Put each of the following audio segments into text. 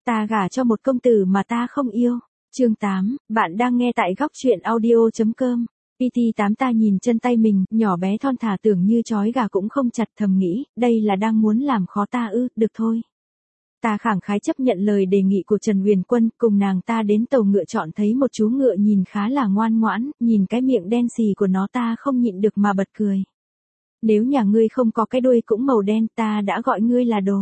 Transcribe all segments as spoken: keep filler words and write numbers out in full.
Ta gả cho một công tử mà ta không yêu. Chương tám, bạn đang nghe tại góc truyện audio.com. pê tê tám ta nhìn chân tay mình, nhỏ bé thon thả tưởng như chói gà cũng không chặt, thầm nghĩ, đây là đang muốn làm khó ta ư, được thôi. Ta khẳng khái chấp nhận lời đề nghị của Trần Huyền Quân, cùng nàng ta đến tàu ngựa, chọn thấy một chú ngựa nhìn khá là ngoan ngoãn, nhìn cái miệng đen xì của nó ta không nhịn được mà bật cười. Nếu nhà ngươi không có cái đuôi cũng màu đen, ta đã gọi ngươi là đồ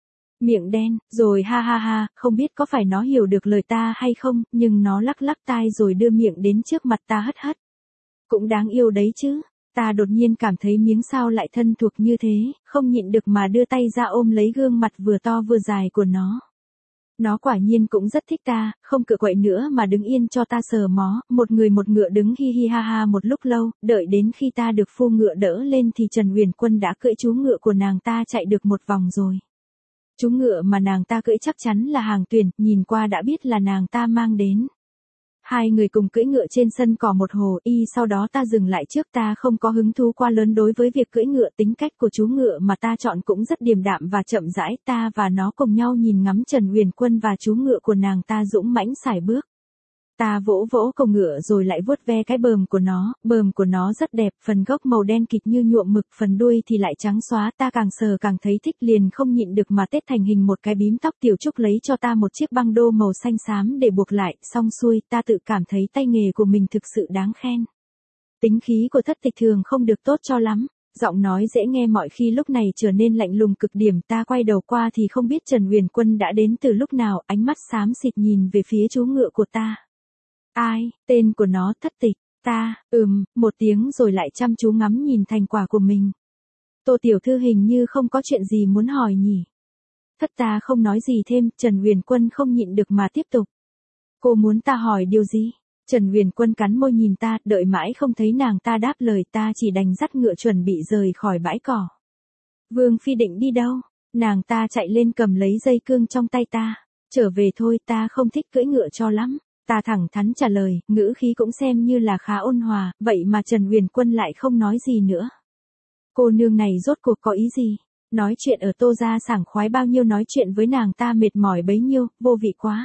miệng đen, rồi ha ha ha, không biết có phải nó hiểu được lời ta hay không, nhưng nó lắc lắc tai rồi đưa miệng đến trước mặt ta hất hất. Cũng đáng yêu đấy chứ. Ta đột nhiên cảm thấy miếng sao lại thân thuộc như thế, không nhịn được mà đưa tay ra ôm lấy gương mặt vừa to vừa dài của nó. Nó quả nhiên cũng rất thích ta, không cựa quậy nữa mà đứng yên cho ta sờ mó, một người một ngựa đứng hi hi ha ha một lúc lâu, đợi đến khi ta được phu ngựa đỡ lên thì Trần Huyền Quân đã cưỡi chú ngựa của nàng ta chạy được một vòng rồi. Chú ngựa mà nàng ta cưỡi chắc chắn là Hàng Tuyền, nhìn qua đã biết là nàng ta mang đến. Hai người cùng cưỡi ngựa trên sân cỏ một hồ y, sau đó ta dừng lại trước, ta không có hứng thú quá lớn đối với việc cưỡi ngựa, tính cách của chú ngựa mà ta chọn cũng rất điềm đạm và chậm rãi, ta và nó cùng nhau nhìn ngắm Trần Huyền Quân và chú ngựa của nàng ta dũng mãnh sải bước. Ta vỗ vỗ cổ ngựa rồi lại vuốt ve cái bờm của nó, bờm của nó rất đẹp, phần gốc màu đen kịt như nhuộm mực, phần đuôi thì lại trắng xóa, ta càng sờ càng thấy thích, liền không nhịn được mà tết thành hình một cái bím tóc. Tiểu Trúc lấy cho ta một chiếc băng đô màu xanh xám để buộc lại, xong xuôi, ta tự cảm thấy tay nghề của mình thực sự đáng khen. Tính khí của Thất Tịch thường không được tốt cho lắm, giọng nói dễ nghe mọi khi lúc này trở nên lạnh lùng cực điểm. Ta quay đầu qua thì không biết Trần Huyền Quân đã đến từ lúc nào, ánh mắt xám xịt nhìn về phía chú ngựa của ta. Ai, tên của nó Thất Tịch. Ta, ừm, một tiếng rồi lại chăm chú ngắm nhìn thành quả của mình. Tô tiểu thư hình như không có chuyện gì muốn hỏi nhỉ. Thất ta không nói gì thêm, Trần Huyền Quân không nhịn được mà tiếp tục. Cô muốn ta hỏi điều gì? Trần Huyền Quân cắn môi nhìn ta, đợi mãi không thấy nàng ta đáp lời, ta chỉ đành dắt ngựa chuẩn bị rời khỏi bãi cỏ. Vương Phi định đi đâu? Nàng ta chạy lên cầm lấy dây cương trong tay ta. Trở về thôi, ta không thích cưỡi ngựa cho lắm. Ta thẳng thắn trả lời, ngữ khí cũng xem như là khá ôn hòa, vậy mà Trần Huyền Quân lại không nói gì nữa. Cô nương này rốt cuộc có ý gì? Nói chuyện ở Tô gia sảng khoái bao nhiêu, nói chuyện với nàng ta mệt mỏi bấy nhiêu, vô vị quá.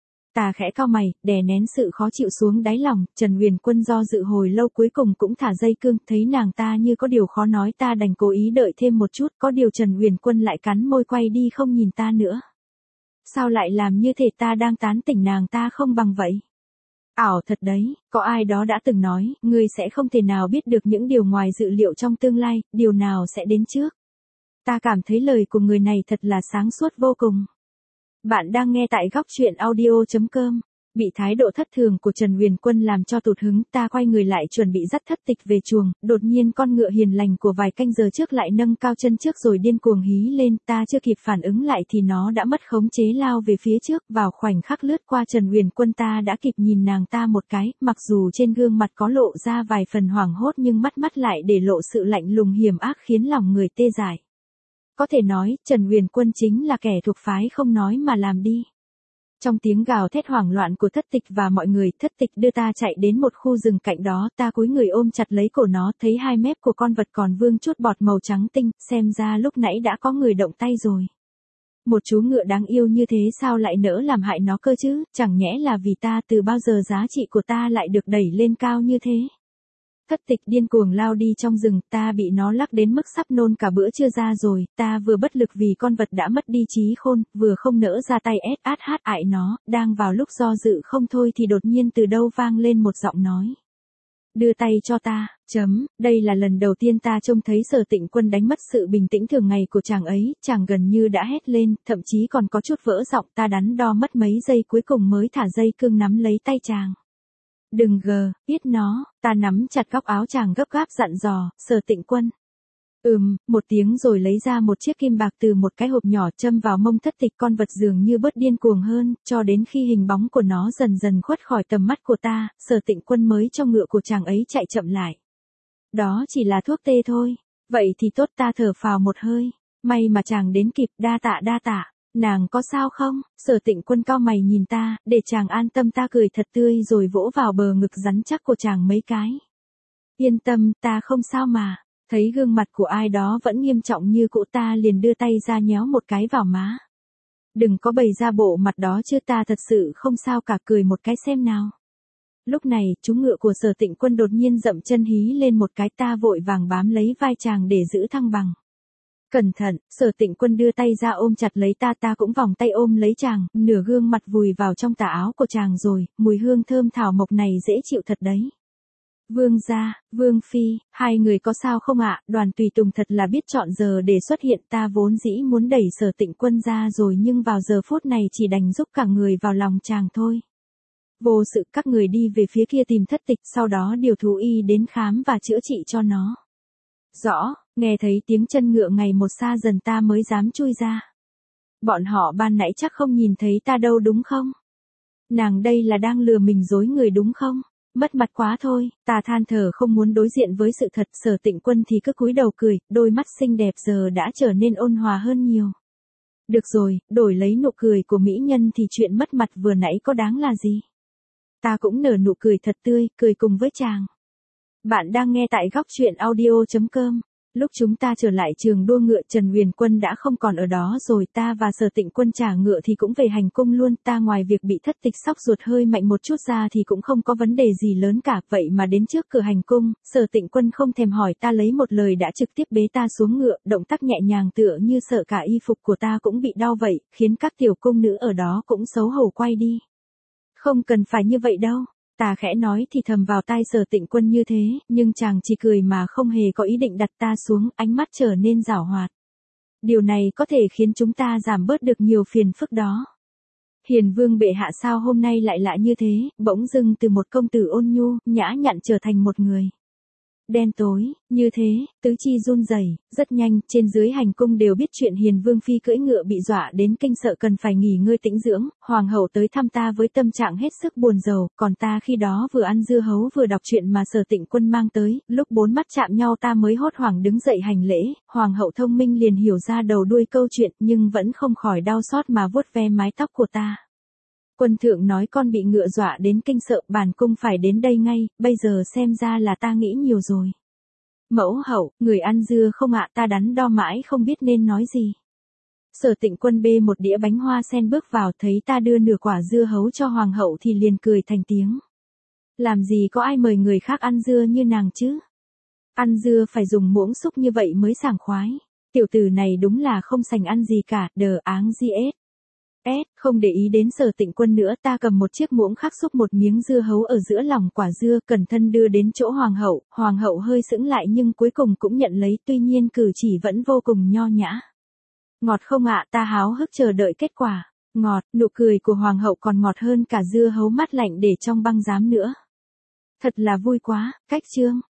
Ta khẽ cau mày, đè nén sự khó chịu xuống đáy lòng. Trần Huyền Quân do dự hồi lâu cuối cùng cũng thả dây cương, thấy nàng ta như có điều khó nói, ta đành cố ý đợi thêm một chút, có điều Trần Huyền Quân lại cắn môi quay đi không nhìn ta nữa. Sao lại làm như thể ta đang tán tỉnh nàng ta không bằng vậy? Ảo thật đấy, có ai đó đã từng nói, ngươi sẽ không thể nào biết được những điều ngoài dự liệu trong tương lai, điều nào sẽ đến trước. Ta cảm thấy lời của người này thật là sáng suốt vô cùng. Bạn đang nghe tại góc truyện audio.com. Bị thái độ thất thường của Trần Huyền Quân làm cho tụt hứng, ta quay người lại chuẩn bị dắt Thất Tịch về chuồng, đột nhiên con ngựa hiền lành của vài canh giờ trước lại nâng cao chân trước rồi điên cuồng hí lên, ta chưa kịp phản ứng lại thì nó đã mất khống chế lao về phía trước, vào khoảnh khắc lướt qua Trần Huyền Quân ta đã kịp nhìn nàng ta một cái, mặc dù trên gương mặt có lộ ra vài phần hoảng hốt nhưng mắt mắt lại để lộ sự lạnh lùng hiểm ác khiến lòng người tê dại. Có thể nói, Trần Huyền Quân chính là kẻ thuộc phái không nói mà làm đi. Trong tiếng gào thét hoảng loạn của Thất Tịch và mọi người, Thất Tịch đưa ta chạy đến một khu rừng cạnh đó, ta cúi người ôm chặt lấy cổ nó, thấy hai mép của con vật còn vương chút bọt màu trắng tinh, xem ra lúc nãy đã có người động tay rồi. Một chú ngựa đáng yêu như thế sao lại nỡ làm hại nó cơ chứ, chẳng nhẽ là vì ta từ bao giờ giá trị của ta lại được đẩy lên cao như thế. Thất Tịch điên cuồng lao đi trong rừng, ta bị nó lắc đến mức sắp nôn cả bữa trưa ra rồi, ta vừa bất lực vì con vật đã mất đi trí khôn, vừa không nỡ ra tay ét át hát ại nó, đang vào lúc do dự không thôi thì đột nhiên từ đâu vang lên một giọng nói. Đưa tay cho ta, chấm, đây là lần đầu tiên ta trông thấy Sở Tịnh Quân đánh mất sự bình tĩnh thường ngày của chàng ấy, chàng gần như đã hét lên, thậm chí còn có chút vỡ giọng, ta đắn đo mất mấy giây cuối cùng mới thả dây cương nắm lấy tay chàng. Đừng gờ, biết nó, ta nắm chặt góc áo chàng gấp gáp dặn dò, Sở Tịnh Quân. Ừm, một tiếng rồi lấy ra một chiếc kim bạc từ một cái hộp nhỏ châm vào mông Thất Tịch, con vật dường như bớt điên cuồng hơn, cho đến khi hình bóng của nó dần dần khuất khỏi tầm mắt của ta, Sở Tịnh Quân mới cho ngựa của chàng ấy chạy chậm lại. Đó chỉ là thuốc tê thôi. Vậy thì tốt, ta thở phào một hơi. May mà chàng đến kịp, đa tạ đa tạ. Nàng có sao không? Sở Tịnh Quân cau mày nhìn ta, để chàng an tâm, ta cười thật tươi rồi vỗ vào bờ ngực rắn chắc của chàng mấy cái. Yên tâm, ta không sao mà. Thấy gương mặt của ai đó vẫn nghiêm trọng như cũ, ta liền đưa tay ra nhéo một cái vào má. Đừng có bày ra bộ mặt đó chứ, ta thật sự không sao cả, cười một cái xem nào. Lúc này, chú ngựa của Sở Tịnh Quân đột nhiên dậm chân hí lên một cái, ta vội vàng bám lấy vai chàng để giữ thăng bằng. Cẩn thận, Sở Tịnh Quân đưa tay ra ôm chặt lấy ta, ta cũng vòng tay ôm lấy chàng, nửa gương mặt vùi vào trong tà áo của chàng rồi, mùi hương thơm thảo mộc này dễ chịu thật đấy. Vương gia, Vương phi, hai người có sao không ạ? Đoàn tùy tùng thật là biết chọn giờ để xuất hiện, ta vốn dĩ muốn đẩy Sở Tịnh Quân ra rồi nhưng vào giờ phút này chỉ đành giúp cả người vào lòng chàng thôi. Vô sự, các người đi về phía kia tìm thất tịch, sau đó điều thú y đến khám và chữa trị cho nó. Rõ, nghe thấy tiếng chân ngựa ngày một xa dần ta mới dám chui ra. Bọn họ ban nãy chắc không nhìn thấy ta đâu đúng không? Nàng đây là đang lừa mình dối người đúng không? Mất mặt quá thôi, ta than thở không muốn đối diện với sự thật. Sở Tịnh Quân thì cứ cúi đầu cười, đôi mắt xinh đẹp giờ đã trở nên ôn hòa hơn nhiều. Được rồi, đổi lấy nụ cười của mỹ nhân thì chuyện mất mặt vừa nãy có đáng là gì? Ta cũng nở nụ cười thật tươi, cười cùng với chàng. Bạn đang nghe tại góc truyện audio chấm com. Lúc chúng ta trở lại trường đua ngựa, Trần Huyền Quân đã không còn ở đó rồi, ta và Sở Tịnh Quân trả ngựa thì cũng về hành cung luôn, ta ngoài việc bị thất tịch sóc ruột hơi mạnh một chút ra thì cũng không có vấn đề gì lớn cả, vậy mà đến trước cửa hành cung, Sở Tịnh Quân không thèm hỏi ta lấy một lời đã trực tiếp bế ta xuống ngựa, động tác nhẹ nhàng tựa như sợ cả y phục của ta cũng bị đau vậy, khiến các tiểu cung nữ ở đó cũng xấu hổ quay đi. Không cần phải như vậy đâu. Ta khẽ nói thì thầm vào tai Sở Tịnh Quân như thế, nhưng chàng chỉ cười mà không hề có ý định đặt ta xuống, ánh mắt trở nên giảo hoạt. Điều này có thể khiến chúng ta giảm bớt được nhiều phiền phức đó. Hiền Vương bệ hạ sao hôm nay lại lạ như thế, bỗng dưng từ một công tử ôn nhu, nhã nhặn trở thành một người đen tối, như thế, tứ chi run rẩy, rất nhanh, trên dưới hành cung đều biết chuyện Hiền Vương phi cưỡi ngựa bị dọa đến kinh sợ cần phải nghỉ ngơi tĩnh dưỡng, hoàng hậu tới thăm ta với tâm trạng hết sức buồn rầu, còn ta khi đó vừa ăn dưa hấu vừa đọc truyện mà Sở Tịnh Quân mang tới, lúc bốn mắt chạm nhau ta mới hốt hoảng đứng dậy hành lễ, hoàng hậu thông minh liền hiểu ra đầu đuôi câu chuyện nhưng vẫn không khỏi đau xót mà vuốt ve mái tóc của ta. Quân thượng nói con bị ngựa dọa đến kinh sợ, bản cung phải đến đây ngay, bây giờ xem ra là ta nghĩ nhiều rồi. Mẫu hậu, người ăn dưa không ạ? Ta đắn đo mãi không biết nên nói gì. Sở Tịnh Quân bê một đĩa bánh hoa sen bước vào, thấy ta đưa nửa quả dưa hấu cho hoàng hậu thì liền cười thành tiếng. Làm gì có ai mời người khác ăn dưa như nàng chứ? Ăn dưa phải dùng muỗng xúc như vậy mới sảng khoái. Tiểu tử này đúng là không sành ăn gì cả, đờ áng gì ết. S, không để ý đến Sở Tịnh Quân nữa, ta cầm một chiếc muỗng khắc xúc một miếng dưa hấu ở giữa lòng quả dưa, cẩn thận đưa đến chỗ hoàng hậu, hoàng hậu hơi sững lại nhưng cuối cùng cũng nhận lấy, tuy nhiên cử chỉ vẫn vô cùng nho nhã. Ngọt không ạ? Ta háo hức chờ đợi kết quả. Ngọt, nụ cười của hoàng hậu còn ngọt hơn cả dưa hấu mát lạnh để trong băng giám nữa. Thật là vui quá, cách chương.